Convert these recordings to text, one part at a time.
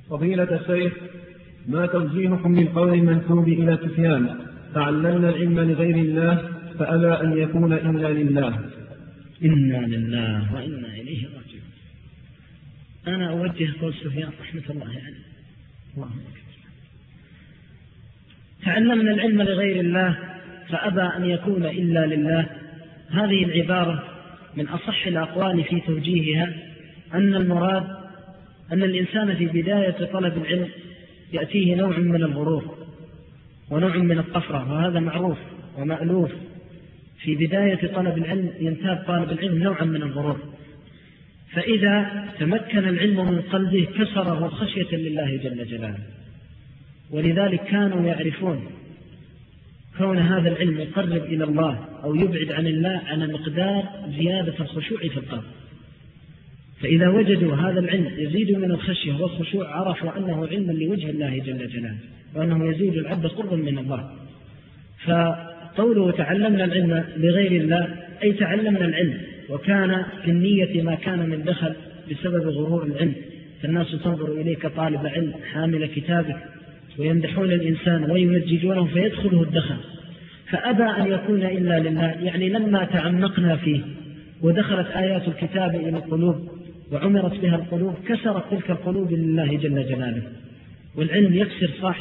فضيلة الشيخ، ما توجيهكم للقول المنسوب إلى سفيان: تعلمنا العلم لغير الله فأبى أن يكون إلا لله؟ إنا لله وإنا إليه راجعون. أنا أوجه قول سفيان رحمة الله عليه: الله تعلمنا العلم لغير الله فأبى أن يكون إلا لله. هذه العبارة من أصح الأقوال في توجيهها، أن المراد أن الإنسان في بداية طلب العلم يأتيه نوع من الغرور ونوع من الطفرة، وهذا معروف ومألوف. في بداية طلب العلم ينتاب طالب العلم نوعا من الغرور، فإذا تمكن العلم من قلبه كسره خشية لله جل جلاله. ولذلك كانوا يعرفون كون هذا العلم يقرب إلى الله أو يبعد عن الله على مقدار زيادة الخشوع في القلب. فإذا وجدوا هذا العلم يزيد من الخشية والخشوع عرفوا أنه علم لوجه الله جل جلاله، وأنه يزيد العبد قربا من الله. فقوله تعلمنا العلم لغير الله أي تعلمنا العلم، وكان في النية ما كان من دخل بسبب غرور العلم، فالناس تنظر إليك طالب علم حامل كتابك ويمدحون الإنسان ويمجدونه فيدخله الدخل. فأبى أن يكون إلا لله، يعني لما تعمقنا فيه ودخلت آيات الكتاب إلى القلوب وعمرت بها القلوب كسرت تلك القلوب لله جل جلاله. والعلم يكسر صاحبه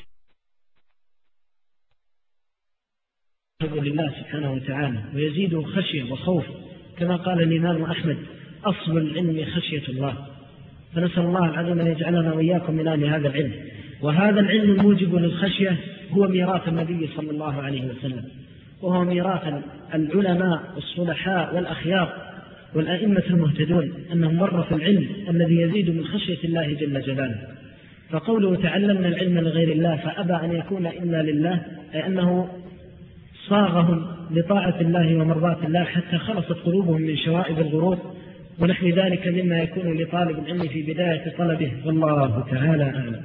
لله سبحانه وتعالى ويزيده خشية وخوف، كما قال الإمام أحمد: أصل العلم خشية الله. فنسأل الله العظيم أن يجعلنا وإياكم من أهل هذا العلم. وهذا العلم الموجب للخشية هو ميراث النبي صلى الله عليه وسلم، وهو ميراث العلماء والصلحاء والأخيار والأئمة المهتدون، أنهم ورثوا العلم الذي يزيد من خشية الله جل جلاله. فقوله تعلمنا العلم لغير الله فأبى أن يكون إلا لله، أي أنه صاغهم لطاعة الله ومرضاة الله حتى خلصت قلوبهم من شوائب الغرور ونحو ذلك مما يكون لطالب العلم في بداية طلبه، والله تعالى أعلم.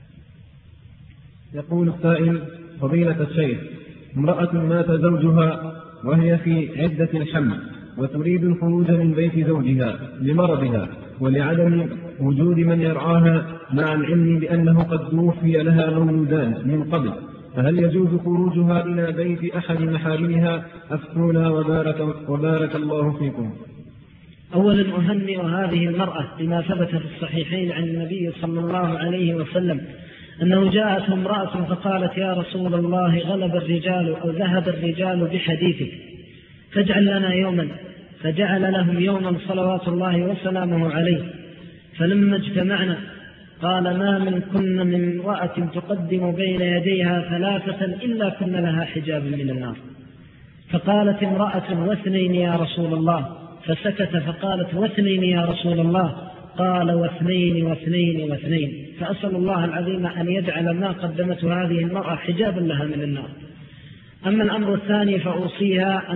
يقول السائل: فضيلة الشيخ، امرأة مات زوجها وهي في عدة الحمل وتريد الخروج من بيت زوجها لمرضها ولعدم وجود من يرعاها، مع العلم بأنه قد توفي لها مولودان من قبل، فهل يجوز خروجها إلى بيت أحد محارمها؟ أفتونا وبارك الله فيكم. أولا أهنئ هذه المرأة بما ثبت في الصحيحين عن النبي صلى الله عليه وسلم أنه جاءت امرأة فقالت: يا رسول الله، غلب الرجال أو ذهب الرجال بحديثك فاجعل لنا يوما. فجعل لهم يوما صلوات الله وسلامه عليه. فلما اجتمعنا قال: ما منكن من امرأة تقدم بين يديها ثلاثة إلا كن لها حجاب من النار. فقالت امرأة: واثنين يا رسول الله. فسكت فقالت: واثنين يا رسول الله. قال: واثنين واثنين واثنين. فأسأل الله العظيم أن يجعل ما قدمته هذه المرأة حجابا لها من النار. أما الأمر الثاني فأوصيها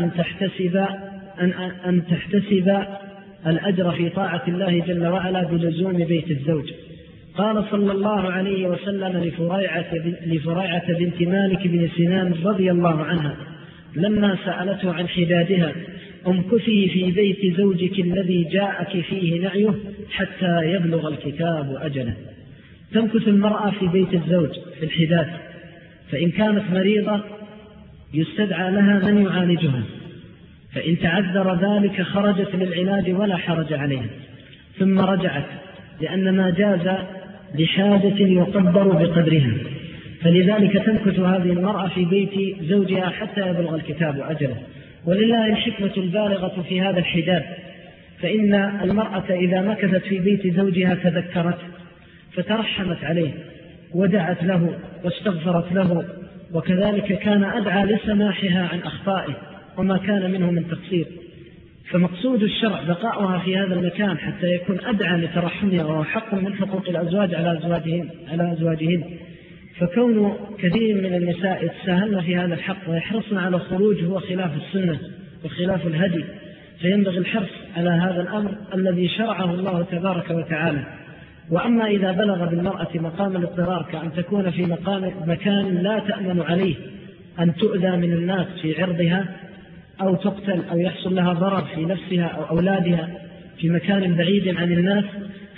أن تحتسب الأجر في طاعة الله جل وعلا بلزوم بيت الزوج. قال صلى الله عليه وسلم لفريعة بنت مالك بن سنان رضي الله عنها لما سألته عن حدادها: امكثي في بيت زوجك الذي جاءك فيه نعيه حتى يبلغ الكتاب أجله. تمكث المرأة في بيت الزوج في الحداد، فإن كانت مريضة يستدعى لها من يعالجها، فإن تعذر ذلك خرجت للعلاج ولا حرج عليها، ثم رجعت، لأن ما جاز لحاجة يقدر بقدرها. فلذلك تمكث هذه المرأة في بيت زوجها حتى يبلغ الكتاب أجله. ولله الحكمة البالغة في هذا الحداد، فإن المرأة إذا مكثت في بيت زوجها تذكرت فترحمت عليه ودعت له واستغفرت له، وكذلك كان أدعى لسماحها عن أخطائه وما كان منه من تقصير. فمقصود الشرع بقاؤها في هذا المكان حتى يكون أدعى لترحمها، وهو حق من حقوق الأزواج على أزواجهن. فكون كثير من النساء يتساهلن في هذا الحق ويحرصن على الخروج هو خلاف السنة وخلاف الهدي، فينبغي الحرص على هذا الأمر الذي شرعه الله تبارك وتعالى. وأما إذا بلغ بالمرأة مقام الاضطرار كأن تكون في مكان لا تأمن عليه أن تؤذى من الناس في عرضها أو تقتل أو يحصل لها ضرر في نفسها أو أولادها في مكان بعيد عن الناس،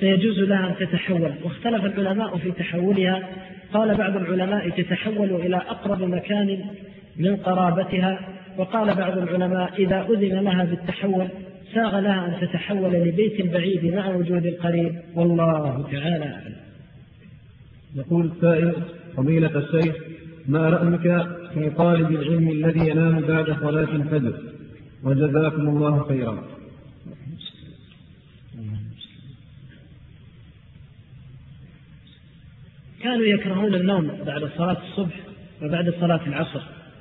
فيجوز لها أن تتحول. واختلف العلماء في تحولها، قال بعض العلماء تتحول إلى أقرب مكان من قرابتها، وقال بعض العلماء إذا أذن لها بالتحول ساغ لها أن تتحول لبيت بعيد مع وجود القريب، والله تعالى أعلم. يقول السائل: فضيلة الشيخ، ما رأيك في طالب العلم الذي ينام بعد صلاة الفجر؟ وجزاكم الله خيرا. كانوا يكرهون النوم بعد صلاة الصبح وبعد صلاة العصر،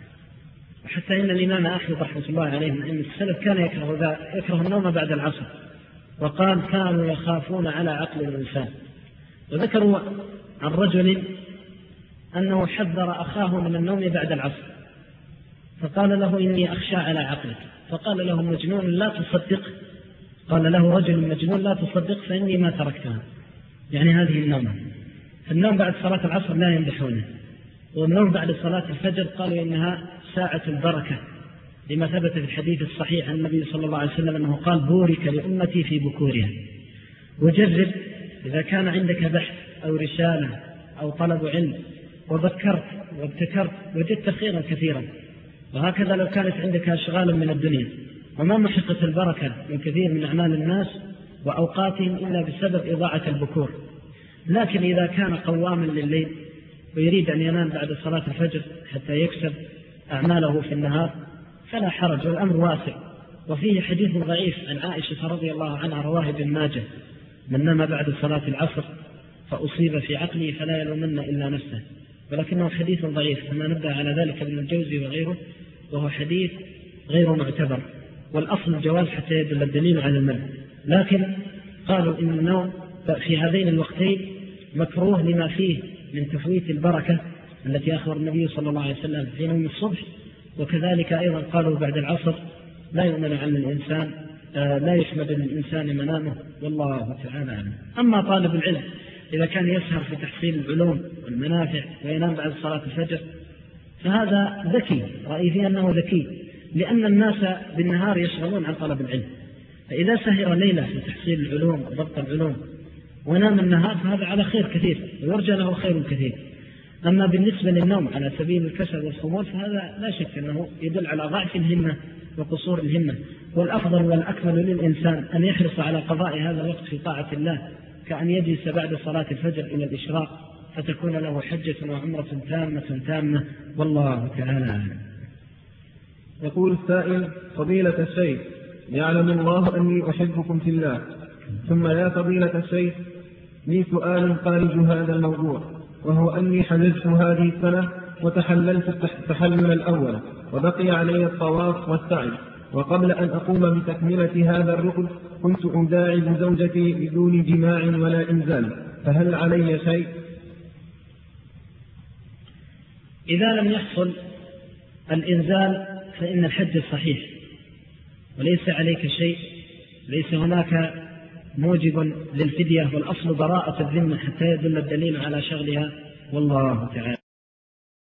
وحتى إن الإمام أحمد رحمة الله عليه من أئمة السلف كان يكره النوم بعد العصر، وقال كانوا يخافون على عقل الإنسان. وذكروا عن رجل أنه حذر أخاه من النوم بعد العصر، فقال له إني أخشى على عقلك، فقال له مجنون لا تصدق، قال له رجل مجنون لا تصدق فإني ما تركتها، يعني هذه النوم. النوم بعد صلاة العصر لا يمدحونه، والنوم بعد صلاة الفجر قالوا إنها ساعة البركة، لما ثبت في الحديث الصحيح عن النبي صلى الله عليه وسلم أنه قال بورك لأمتي في بكورها. وجرب إذا كان عندك بحث أو رسالة أو طلب علم وذكرت وابتكرت وجدت خيرا كثيرا، وهكذا لو كانت عندك أشغال من الدنيا، وما محقة البركة من كثير من أعمال الناس وأوقاتهم إلا بسبب إضاعة البكور. لكن إذا كان قواما لليل ويريد أن ينام بعد صلاة الفجر حتى يكسب أعماله في النهار فلا حرج، والأمر واسع. وفيه حديث ضعيف عن عائشة رضي الله عنها رواه ابن ماجه: من نام بعد صلاة العصر فأصيب في عقله فلا يلومن إلا نفسه، ولكنه حديث ضعيف كما نبه على ذلك ابن الجوزي وغيره، وهو حديث غير معتبر، والأصل الجواز حتى يدل الدليل على المنع. لكن قالوا إن النوم في هذين الوقتين مكروه لما فيه من تفويت البركة التي أخبر النبي صلى الله عليه وسلم في نوم الصبح، وكذلك أيضا قالوا بعد العصر لا يؤمن عن الإنسان لا يحمد للإنسان منامه، والله تعالى أعلم. أما طالب العلم إذا كان يسهر في تحصيل العلوم والمنافع وينام بعد صلاة الفجر فهذا ذكي، رأيي فيه أنه ذكي، لأن الناس بالنهار يشغلون عن طلب العلم، فإذا سهر ليلة في تحصيل العلوم وضبط العلوم ونام النهار فهذا على خير كثير ويرجى له خير كثير. أما بالنسبة للنوم على سبيل الكسل والخمول فهذا لا شك أنه يدل على ضعف الهمة وقصور الهمة، والأفضل والأكمل للإنسان أن يحرص على قضاء هذا الوقت في طاعة الله، كأن يجلس بعد صلاة الفجر إلى الإشراق فتكون له حجة وعمرة تامة، والله تعالى أعلم. يقول السائل: فضيلة الشيخ، يعلم الله أني أحبكم في الله، ثم يا فضيلة الشيخ لي سؤال خارج هذا الموضوع، وهو أني حججت هذه السنة وتحللت التحلل الأول، وبقي علي الطواف والسعي، وقبل أن أقوم بتكملة هذا الركن كنت أداعب زوجتي بدون جماع ولا إنزال، فهل علي شيء؟ إذا لم يحصل الإنزال فإن الحج صحيح وليس عليك شيء، ليس هناك موجب للفدية، والأصل براءة الذمة حتى يدل الدليل على شغلها، والله تعالى.